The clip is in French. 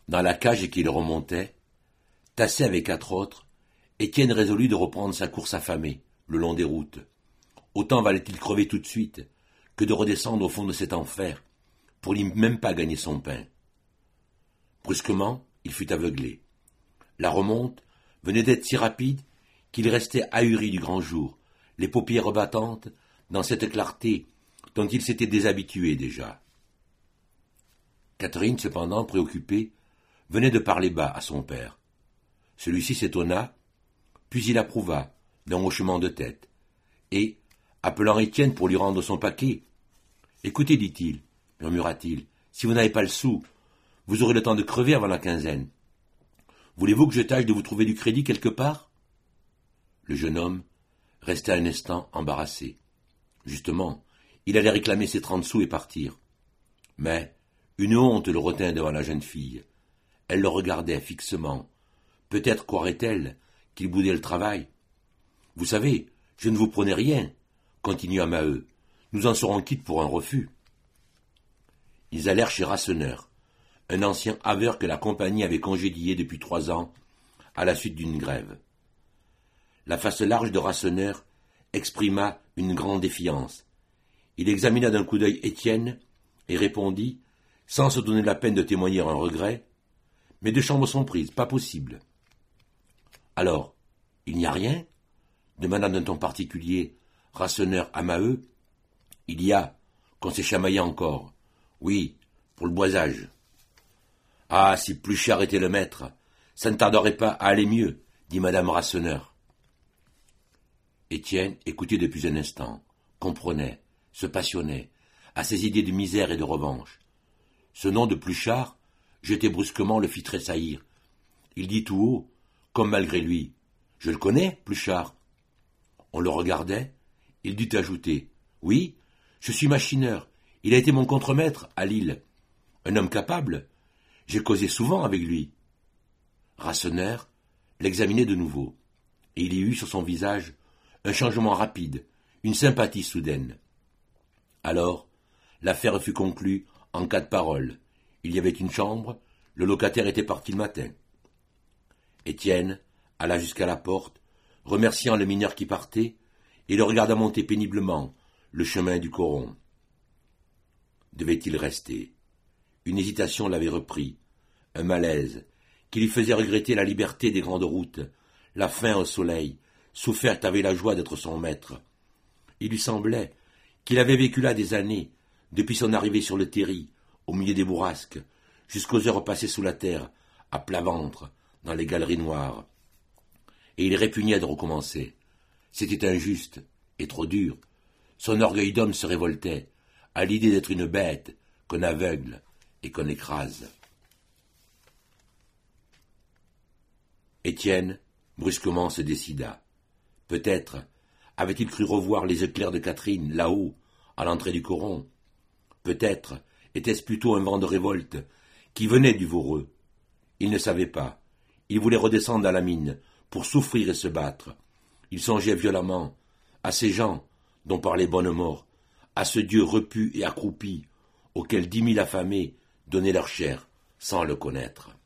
Dans la cage qui le remontait, tassé avec 4 autres, Étienne résolut de reprendre sa course affamée, le long des routes. Autant valait-il crever tout de suite que de redescendre au fond de cet enfer, pour n'y même pas gagner son pain. Brusquement, il fut aveuglé. La remonte venait d'être si rapide qu'il restait ahuri du grand jour, les paupières battantes dans cette clarté dont il s'était déshabitué déjà. Catherine, cependant, préoccupée, venait de parler bas à son père. Celui-ci s'étonna, puis il approuva, d'un hochement de tête, et, appelant Étienne pour lui rendre son paquet, « Écoutez, dit-il, murmura-t-il, si vous n'avez pas le sou, vous aurez le temps de crever avant la quinzaine. Voulez-vous que je tâche de vous trouver du crédit quelque part ?» Le jeune homme resta un instant embarrassé. Justement, il allait réclamer ses 30 sous et partir. Mais une honte le retint devant la jeune fille. Elle le regardait fixement. Peut-être croirait-elle qu'il boudait le travail. « Vous savez, je ne vous prenais rien, » continua Maheu. « Nous en serons quittes pour un refus. » Ils allèrent chez Rasseneur, un ancien haveur que la compagnie avait congédié depuis 3 ans à la suite d'une grève. La face large de Rasseneur exprima une grande défiance. Il examina d'un coup d'œil Étienne et répondit, sans se donner la peine de témoigner un regret, « Mes 2 chambres sont prises, pas possible. » « Alors, il n'y a rien ?» demanda d'un ton particulier Rasseneur à Maheu. « Il y a, qu'on s'est chamaillé encore. Oui, pour le boisage. » « Ah, si Pluchart était le maître, ça ne tarderait pas à aller mieux, dit madame Rasseneur. Étienne écoutait depuis un instant, comprenait, se passionnait, à ses idées de misère et de revanche. Ce nom de Pluchart, jeté brusquement, le fit tressaillir. Il dit tout haut, comme malgré lui, « Je le connais, Pluchart. » On le regardait, il dut ajouter, « Oui, je suis machineur, il a été mon contremaître à Lille. Un homme capable, j'ai causé souvent avec lui. » Rasseneur l'examinait de nouveau, et il y eut sur son visage un changement rapide, une sympathie soudaine. Alors, l'affaire fut conclue en 4 paroles. Il y avait une chambre, le locataire était parti le matin. Étienne alla jusqu'à la porte, remerciant le mineur qui partait, et le regarda monter péniblement le chemin du coron. Devait-il rester? Une hésitation l'avait repris, un malaise, qui lui faisait regretter la liberté des grandes routes, la faim au soleil, soufferte avec la joie d'être son maître. Il lui semblait qu'il avait vécu là des années, depuis son arrivée sur le terri, au milieu des bourrasques, jusqu'aux heures passées sous la terre, à plat ventre, dans les galeries noires. Et il répugnait de recommencer. C'était injuste et trop dur. Son orgueil d'homme se révoltait à l'idée d'être une bête qu'on aveugle et qu'on écrase. Étienne, brusquement, se décida. Peut-être avait-il cru revoir les éclairs de Catherine, là-haut, à l'entrée du coron. Peut-être était-ce plutôt un vent de révolte qui venait du Voreux. Il ne savait pas. Il voulait redescendre à la mine pour souffrir et se battre. Il songeait violemment à ces gens dont parlait Bonnemort, à ce Dieu repu et accroupi, auquel 10 000 affamés donnaient leur chair sans le connaître.